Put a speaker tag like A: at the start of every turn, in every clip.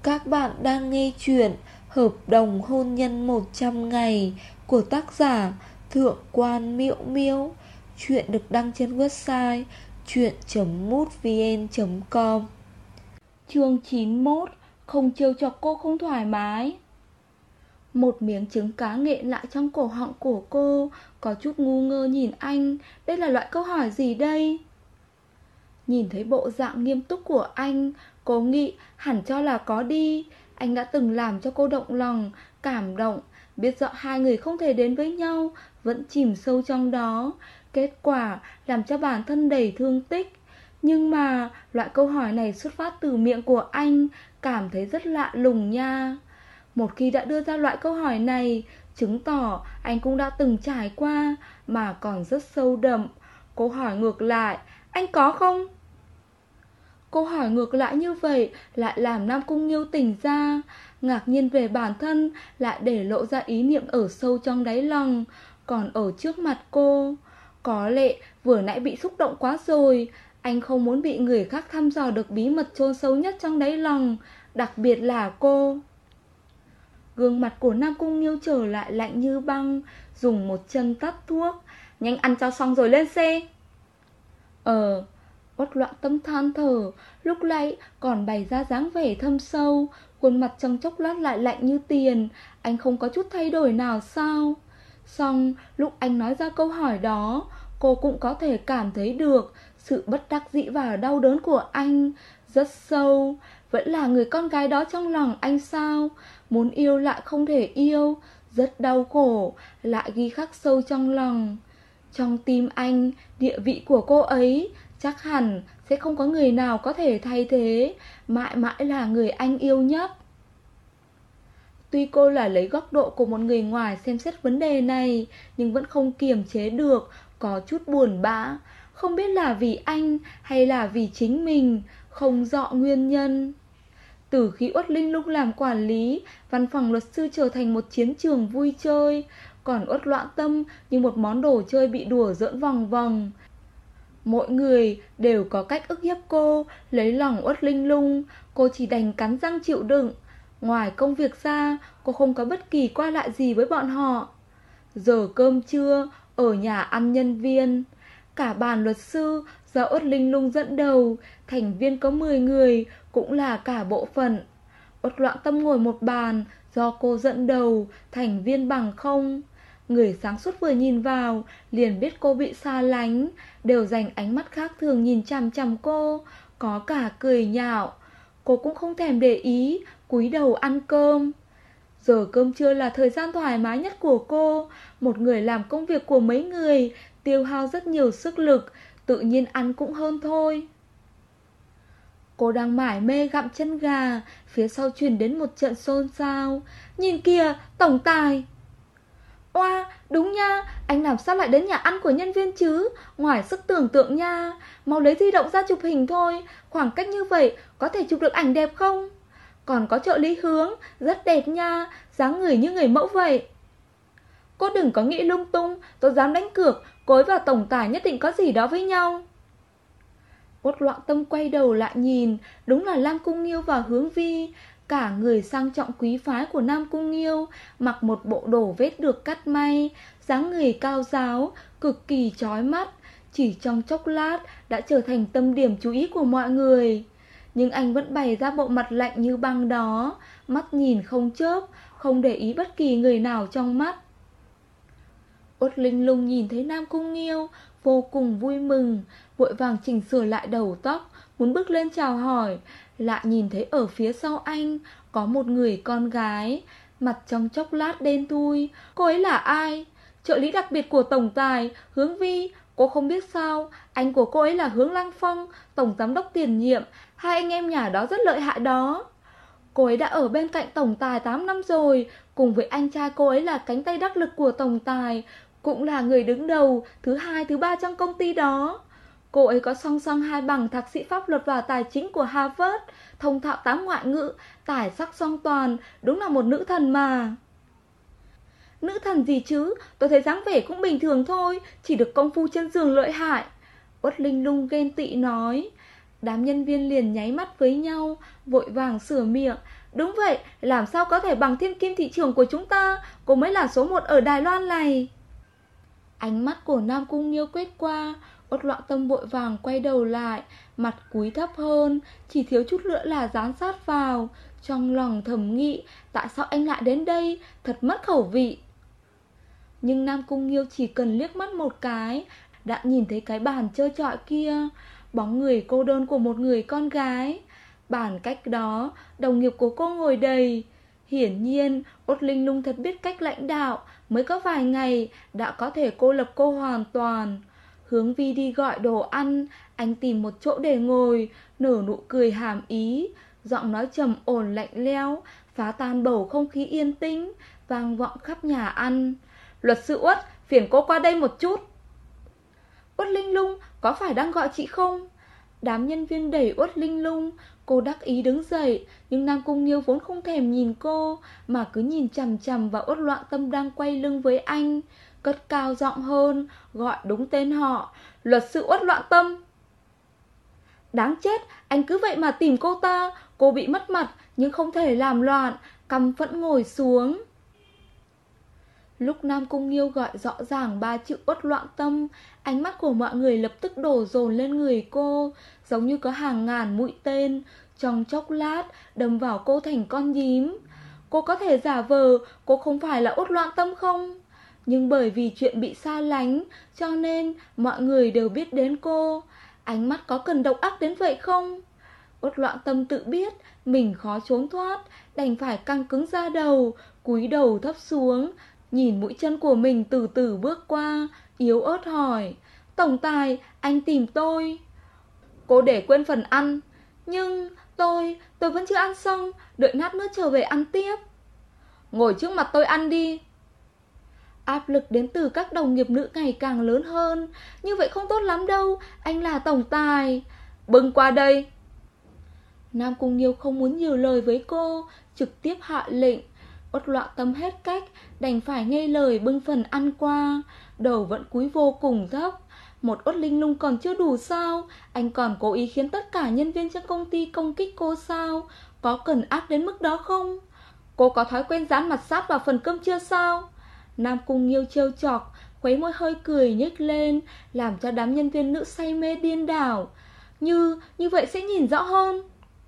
A: Các bạn đang nghe chuyện Hợp đồng hôn nhân 100 ngày của tác giả Thượng quan Miễu Miễu. Chuyện được đăng trên website chuyện.mútvn.com. Chương 91. Không trêu chọc cô không thoải mái. Một miếng trứng cá nghẹn lại trong cổ họng của cô, có chút ngu ngơ nhìn anh. Đây là loại câu hỏi gì đây? Nhìn thấy bộ dạng nghiêm túc của anh, cô nghĩ hẳn cho là có đi. Anh đã từng làm cho cô động lòng, cảm động, biết rõ hai người không thể đến với nhau, vẫn chìm sâu trong đó. Kết quả làm cho bản thân đầy thương tích. Nhưng mà loại câu hỏi này xuất phát từ miệng của anh, cảm thấy rất lạ lùng nha. Một khi đã đưa ra loại câu hỏi này, chứng tỏ anh cũng đã từng trải qua, mà còn rất sâu đậm. Cô hỏi ngược lại, anh có không? Câu hỏi ngược lại như vậy lại làm Nam Cung Nghiêu tỉnh ra, ngạc nhiên về bản thân, lại để lộ ra ý niệm ở sâu trong đáy lòng, còn ở trước mặt cô. Có lẽ vừa nãy bị xúc động quá rồi, anh không muốn bị người khác thăm dò được bí mật chôn sâu nhất trong đáy lòng, đặc biệt là cô. Gương mặt của Nam Cung Nghiêu trở lại lạnh như băng, dùng một chân tắt thuốc. Nhanh ăn cho xong rồi lên xe. Uất Loạn Tâm than thở, lúc nãy còn bày ra dáng vẻ thâm sâu, khuôn mặt trong chốc lát lại lạnh như tiền. Anh không có chút thay đổi nào sao? Xong lúc anh nói ra câu hỏi đó, cô cũng có thể cảm thấy được sự bất đắc dĩ và đau đớn của anh rất sâu. Vẫn là người con gái đó trong lòng anh sao? Muốn yêu lại không thể yêu, rất đau khổ, lại ghi khắc sâu trong lòng. Trong tim anh, địa vị của cô ấy chắc hẳn sẽ không có người nào có thể thay thế, mãi mãi là người anh yêu nhất. Tuy cô là lấy góc độ của một người ngoài xem xét vấn đề này, nhưng vẫn không kiềm chế được, có chút buồn bã. Không biết là vì anh hay là vì chính mình, không rõ nguyên nhân. Từ khi Uất Linh Lung làm quản lý, văn phòng luật sư trở thành một chiến trường vui chơi, còn Uất Loạn Tâm như một món đồ chơi bị đùa giỡn vòng vòng. Mỗi người đều có cách ức hiếp cô, lấy lòng Uất Linh Lung, cô chỉ đành cắn răng chịu đựng. Ngoài công việc ra, cô không có bất kỳ qua lại gì với bọn họ. Giờ cơm trưa, ở nhà ăn nhân viên. Cả bàn luật sư do Uất Linh Lung dẫn đầu, thành viên có 10 người, cũng là cả bộ phận. Uất Loạn Tâm ngồi một bàn, do cô dẫn đầu, thành viên bằng không. Người sáng suốt vừa nhìn vào, liền biết cô bị xa lánh, đều dành ánh mắt khác thường nhìn chằm chằm cô, có cả cười nhạo. Cô cũng không thèm để ý, cúi đầu ăn cơm. Giờ cơm trưa là thời gian thoải mái nhất của cô. Một người làm công việc của mấy người, tiêu hao rất nhiều sức lực, tự nhiên ăn cũng hơn thôi. Cô đang mải mê gặm chân gà, phía sau truyền đến một trận xôn xao. Nhìn kìa, tổng tài! Oa, đúng nha, anh làm sao lại đến nhà ăn của nhân viên chứ? Ngoài sức tưởng tượng nha. Mau lấy di động ra chụp hình thôi. Khoảng cách như vậy, có thể chụp được ảnh đẹp không? Còn có trợ lý Hướng, rất đẹp nha, dáng người như người mẫu vậy. Cô đừng có nghĩ lung tung, tôi dám đánh cược cô ấy và tổng tài nhất định có gì đó với nhau. Uất Loạn Tâm quay đầu lại nhìn, đúng là Nam Cung Nghiêu và Hướng Vi. Cả người sang trọng quý phái của Nam Cung Nghiêu, mặc một bộ đồ vết được cắt may, dáng người cao ráo, cực kỳ chói mắt, chỉ trong chốc lát đã trở thành tâm điểm chú ý của mọi người. Nhưng anh vẫn bày ra bộ mặt lạnh như băng đó, mắt nhìn không chớp, không để ý bất kỳ người nào trong mắt. Uất Linh Lung nhìn thấy Nam Cung Nghiêu, vô cùng vui mừng, vội vàng chỉnh sửa lại đầu tóc, muốn bước lên chào hỏi, lại nhìn thấy ở phía sau anh có một người con gái, mặt trong chốc lát đen thui. Cô ấy là ai? Trợ lý đặc biệt của tổng tài, Hướng Vi. Cô không biết sao, anh của cô ấy là Hướng Lăng Phong, tổng giám đốc tiền nhiệm, hai anh em nhà đó rất lợi hại đó. Cô ấy đã ở bên cạnh tổng tài 8 năm rồi, cùng với anh trai cô ấy là cánh tay đắc lực của tổng tài, cũng là người đứng đầu, thứ hai, thứ ba trong công ty đó. Cô ấy có song song hai bằng thạc sĩ pháp luật và tài chính của Harvard, thông thạo 8 ngoại ngữ, tài sắc song toàn, đúng là một nữ thần mà. Nữ thần gì chứ, tôi thấy dáng vẻ cũng bình thường thôi, chỉ được công phu trên giường lợi hại. Uất Linh Lung ghen tị nói. Đám nhân viên liền nháy mắt với nhau, vội vàng sửa miệng. Đúng vậy, làm sao có thể bằng thiên kim thị trường của chúng ta, cô mới là số 1 ở Đài Loan này. Ánh mắt của Nam Cung Nghiêu quét qua, Uất Loạn Tâm vội vàng quay đầu lại, mặt cúi thấp hơn, chỉ thiếu chút nữa là dán sát vào. Trong lòng thầm nghĩ, tại sao anh lại đến đây, thật mất khẩu vị. Nhưng Nam Cung Nghiêu chỉ cần liếc mắt một cái, đã nhìn thấy cái bàn trơ trọi kia, bóng người cô đơn của một người con gái. Bàn cách đó, đồng nghiệp của cô ngồi đầy. Hiển nhiên, Uất Linh Lung thật biết cách lãnh đạo, mới có vài ngày đã có thể cô lập cô hoàn toàn. Hướng Vi đi gọi đồ ăn, anh tìm một chỗ để ngồi, nở nụ cười hàm ý, giọng nói trầm ổn lạnh lẽo, phá tan bầu không khí yên tĩnh, vang vọng khắp nhà ăn. Luật sư Uất, phiền cô qua đây một chút. Uất Linh Lung, có phải đang gọi chị không? Đám nhân viên đẩy Uất Linh Lung, cô đắc ý đứng dậy, nhưng Nam Cung Nghiêu vốn không thèm nhìn cô, mà cứ nhìn chằm chằm vào Uất Loạn Tâm đang quay lưng với anh, cất cao giọng hơn, gọi đúng tên họ, luật sư Uất Loạn Tâm. Đáng chết, anh cứ vậy mà tìm cô ta, cô bị mất mặt nhưng không thể làm loạn, căm phẫn ngồi xuống. Lúc Nam Cung Nghiêu gọi rõ ràng 3 chữ Uất Loạn Tâm, ánh mắt của mọi người lập tức đổ dồn lên người cô, giống như có hàng ngàn mũi tên, trong chốc lát đâm vào cô thành con nhím. Cô có thể giả vờ cô không phải là Uất Loạn Tâm không? Nhưng bởi vì chuyện bị xa lánh, cho nên mọi người đều biết đến cô. Ánh mắt có cần độc ác đến vậy không? Uất Loạn Tâm tự biết mình khó trốn thoát, đành phải căng cứng da đầu, cúi đầu thấp xuống, nhìn mũi chân của mình từ từ bước qua, yếu ớt hỏi, tổng tài, anh tìm tôi. Cô để quên phần ăn. Nhưng tôi vẫn chưa ăn xong, đợi lát nữa trở về ăn tiếp. Ngồi trước mặt tôi ăn đi. Áp lực đến từ các đồng nghiệp nữ ngày càng lớn hơn. Như vậy không tốt lắm đâu, anh là tổng tài. Bưng qua đây. Nam Cung Nghiêu không muốn nhiều lời với cô, trực tiếp hạ lệnh. Uất Loạn Tâm hết cách, đành phải nghe lời bưng phần ăn qua, đầu vẫn cúi vô cùng thấp. Một Uất Linh Lung còn chưa đủ sao, anh còn cố ý khiến tất cả nhân viên trong công ty công kích cô sao? Có cần ác đến mức đó không? Cô có thói quen dán mặt sát vào phần cơm chưa sao? Nam Cung Nghiêu trêu chọc, khuấy môi hơi cười nhếch lên, làm cho đám nhân viên nữ say mê điên đảo. Như vậy sẽ nhìn rõ hơn.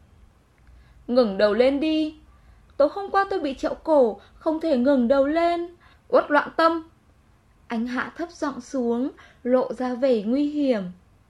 A: Ngẩng đầu lên đi. Tối hôm qua tôi bị trẹo cổ, không thể ngẩng đầu lên. Uất Loạn Tâm. Anh hạ thấp giọng xuống, lộ ra vẻ nguy hiểm.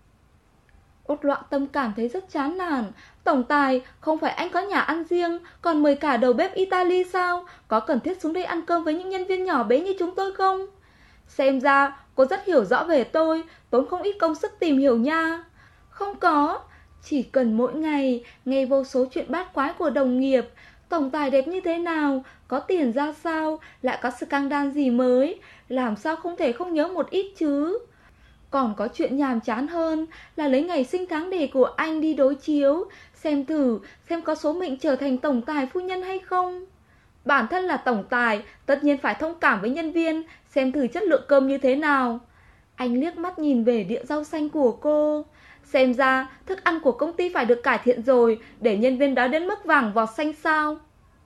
A: Uất Loạn Tâm cảm thấy rất chán nản. Tổng tài, không phải anh có nhà ăn riêng, còn mời cả đầu bếp Italy sao? Có cần thiết xuống đây ăn cơm với những nhân viên nhỏ bé như chúng tôi không? Xem ra cô rất hiểu rõ về tôi, tốn không ít công sức tìm hiểu nha. Không có, chỉ cần mỗi ngày nghe vô số chuyện bát quái của đồng nghiệp. Tổng tài đẹp như thế nào, có tiền ra sao, lại có scandal gì mới, làm sao không thể không nhớ một ít chứ. Còn có chuyện nhàm chán hơn là lấy ngày sinh tháng đẻ của anh đi đối chiếu, xem thử xem có số mệnh trở thành tổng tài phu nhân hay không. Bản thân là tổng tài, tất nhiên phải thông cảm với nhân viên, xem thử chất lượng cơm như thế nào. Anh liếc mắt nhìn về đĩa rau xanh của cô. Xem ra thức ăn của công ty phải được cải thiện rồi, để nhân viên đó đến mức vàng vọt xanh sao.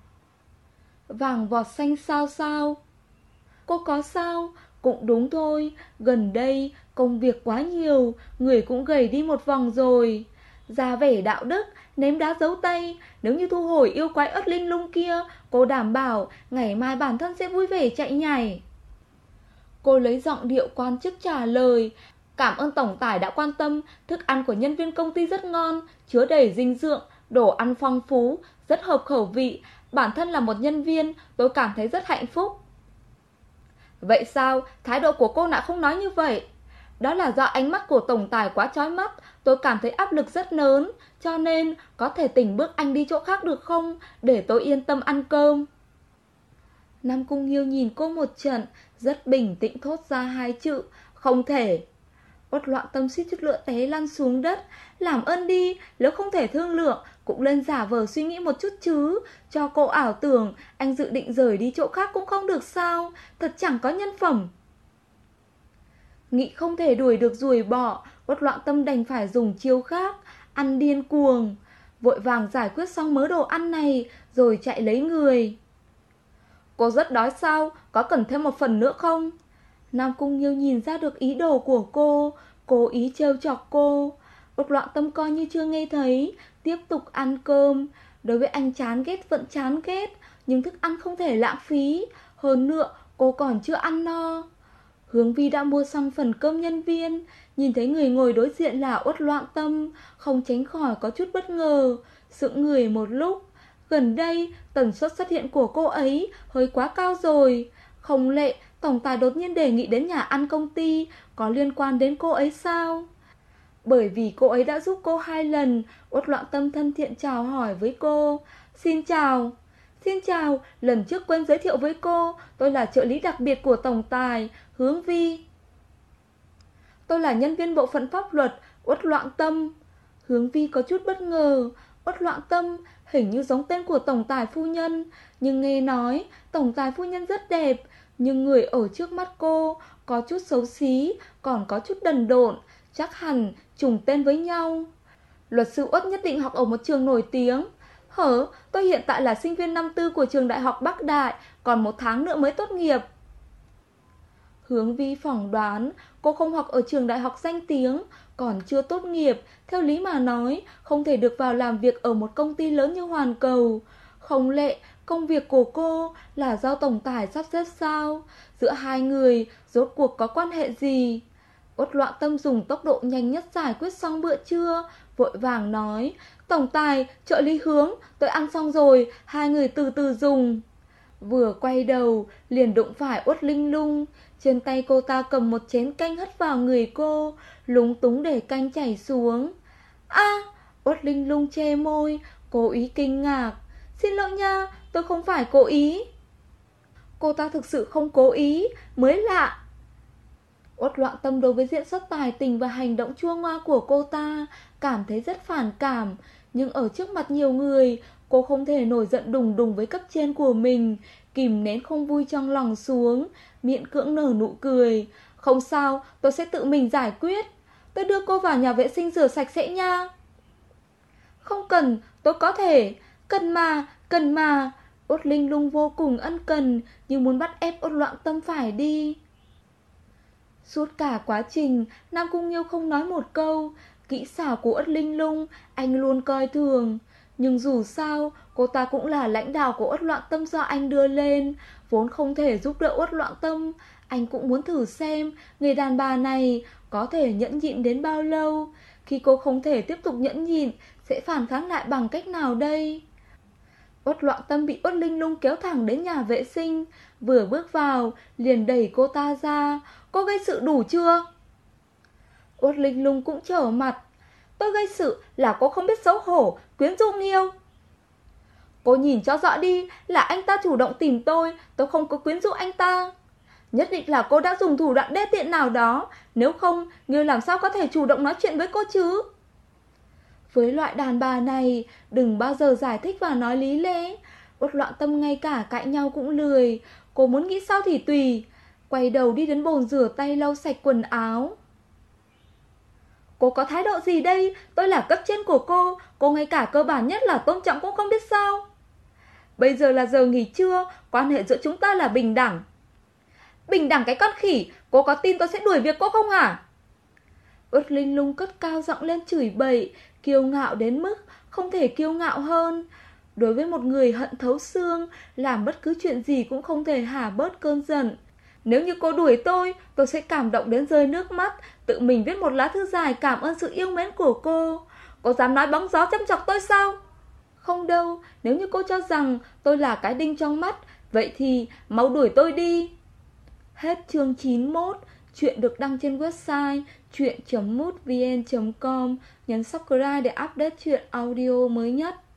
A: Vàng vọt xanh sao sao? Cô có sao? Cũng đúng thôi, gần đây công việc quá nhiều, người cũng gầy đi một vòng rồi. Ra vẻ đạo đức, ném đá giấu tay, nếu như thu hồi yêu quái Uất Linh Lung kia, cô đảm bảo ngày mai bản thân sẽ vui vẻ chạy nhảy. Cô lấy giọng điệu quan chức trả lời, cảm ơn tổng tài đã quan tâm, thức ăn của nhân viên công ty rất ngon, chứa đầy dinh dưỡng, đồ ăn phong phú, rất hợp khẩu vị, bản thân là một nhân viên, tôi cảm thấy rất hạnh phúc. Vậy sao, thái độ của cô lại không nói như vậy? Đó là do ánh mắt của tổng tài quá chói mắt, tôi cảm thấy áp lực rất lớn, cho nên có thể tỉnh bước anh đi chỗ khác được không, để tôi yên tâm ăn cơm. Nam Cung Nghiêu nhìn cô một trận, rất bình tĩnh thốt ra hai chữ, không thể. Uất Loạn Tâm suýt chút nữa té lăn xuống đất. Làm ơn đi, nếu không thể thương lượng cũng lên giả vờ suy nghĩ một chút chứ. Cho cô ảo tưởng anh dự định rời đi chỗ khác cũng không được sao. Thật chẳng có nhân phẩm. Nghĩ không thể đuổi được ruồi bọ, Uất Loạn Tâm đành phải dùng chiêu khác. ăn điên cuồng. Vội vàng giải quyết xong mớ đồ ăn này rồi chạy lấy người. Cô rất đói sao? Có cần thêm một phần nữa không? Nam Cung Nghiêu nhìn ra được ý đồ của cô, cố ý trêu chọc cô. Uất Loạn Tâm coi như chưa nghe thấy, tiếp tục ăn cơm. Đối với anh chán ghét vẫn chán ghét, nhưng thức ăn không thể lãng phí. Hơn nữa, cô còn chưa ăn no. Hướng Vi đã mua xong phần cơm nhân viên, nhìn thấy người ngồi đối diện là Uất Loạn Tâm, không tránh khỏi có chút bất ngờ, sững người một lúc. Gần đây, tần suất xuất hiện của cô ấy hơi quá cao rồi. Không lẽ tổng tài đột nhiên đề nghị đến nhà ăn công ty có liên quan đến cô ấy sao? Bởi vì cô ấy đã giúp cô 2 lần, Uất Loạn Tâm thân thiện chào hỏi với cô. Xin chào. Xin chào, lần trước quên giới thiệu với cô, tôi là trợ lý đặc biệt của tổng tài, Hướng Vi. Tôi là nhân viên bộ phận pháp luật, Uất Loạn Tâm. Hướng Vi có chút bất ngờ. Uất Loạn Tâm hình như giống tên của tổng tài phu nhân, nhưng nghe nói tổng tài phu nhân rất đẹp, nhưng người ở trước mắt cô có chút xấu xí, còn có chút đần độn, chắc hẳn trùng tên với nhau. Luật sư Uất nhất định học ở một trường nổi tiếng. Tôi hiện tại là sinh viên năm tư của trường đại học Bắc Đại, còn 1 tháng nữa mới tốt nghiệp. Hướng Vi phỏng đoán cô không học ở trường đại học danh tiếng, còn chưa tốt nghiệp, theo lý mà nói không thể được vào làm việc ở một công ty lớn như Hoàn Cầu. Không lẽ công việc của cô là do tổng tài sắp xếp sao? Giữa hai người rốt cuộc có quan hệ gì? Uất Loạn Tâm dùng tốc độ nhanh nhất giải quyết xong bữa trưa, vội vàng nói: Tổng tài, trợ lý Hướng, tôi ăn xong rồi, hai người từ từ dùng. Vừa quay đầu liền đụng phải Uất Linh Lung. Trên tay cô ta cầm một chén canh hất vào người cô, lúng túng để canh chảy xuống. Uất Linh Lung che môi, cố ý kinh ngạc. Xin lỗi nha, tôi không phải cố ý. Cô ta thực sự không cố ý, mới lạ. Uất Loạn Tâm đối với diễn xuất tài tình và hành động chua ngoa của cô ta cảm thấy rất phản cảm, nhưng ở trước mặt nhiều người, cô không thể nổi giận đùng đùng với cấp trên của mình, kìm nén không vui trong lòng xuống, miễn cưỡng nở nụ cười. Không sao, tôi sẽ tự mình giải quyết. Tôi đưa cô vào nhà vệ sinh rửa sạch sẽ nha. Không cần, tôi có thể. Cần mà. Uất Linh Lung vô cùng ân cần, nhưng muốn bắt ép Uất Loạn Tâm phải đi. Suốt cả quá trình, Nam Cung Nghiêu không nói một câu. Kỹ xảo của Uất Linh Lung anh luôn coi thường, nhưng dù sao cô ta cũng là lãnh đạo của Uất Loạn Tâm do anh đưa lên, vốn không thể giúp đỡ Uất Loạn Tâm. Anh cũng muốn thử xem người đàn bà này có thể nhẫn nhịn đến bao lâu. Khi cô không thể tiếp tục nhẫn nhịn, sẽ phản kháng lại bằng cách nào đây? Uất Loạn Tâm bị Uất Linh Lung kéo thẳng đến nhà vệ sinh, vừa bước vào liền đẩy cô ta ra. Cô gây sự đủ chưa? Uất Linh Lung cũng trở mặt. Tôi gây sự là cô không biết xấu hổ, quyến rũ Nghiêu. Cô nhìn cho rõ đi, là anh ta chủ động tìm tôi không có quyến rũ anh ta. Nhất định là cô đã dùng thủ đoạn đê tiện nào đó, nếu không Nghiêu làm sao có thể chủ động nói chuyện với cô chứ? Với loại đàn bà này, đừng bao giờ giải thích và nói lý lẽ. Uất Loạn Tâm ngay cả cãi nhau cũng lười, cô muốn nghĩ sao thì tùy. Quay đầu đi đến bồn rửa tay lau sạch quần áo. Cô có thái độ gì đây? Tôi là cấp trên của cô ngay cả cơ bản nhất là tôn trọng cũng không biết sao? Bây giờ là giờ nghỉ trưa, quan hệ giữa chúng ta là bình đẳng. Bình đẳng cái con khỉ, cô có tin tôi sẽ đuổi việc cô không hả? Uất Linh Lung cất cao giọng lên chửi bậy, kiêu ngạo đến mức không thể kiêu ngạo hơn. Đối với một người hận thấu xương, làm bất cứ chuyện gì cũng không thể hả bớt cơn giận. Nếu như cô đuổi tôi sẽ cảm động đến rơi nước mắt, tự mình viết một lá thư dài cảm ơn sự yêu mến của cô. Cô dám nói bóng gió châm chọc tôi sao? Không đâu, nếu như cô cho rằng tôi là cái đinh trong mắt, vậy thì mau đuổi tôi đi. Hết chương 91. Chuyện được đăng trên website chuyện.mútvn.com. Nhấn subscribe để update chuyện audio mới nhất.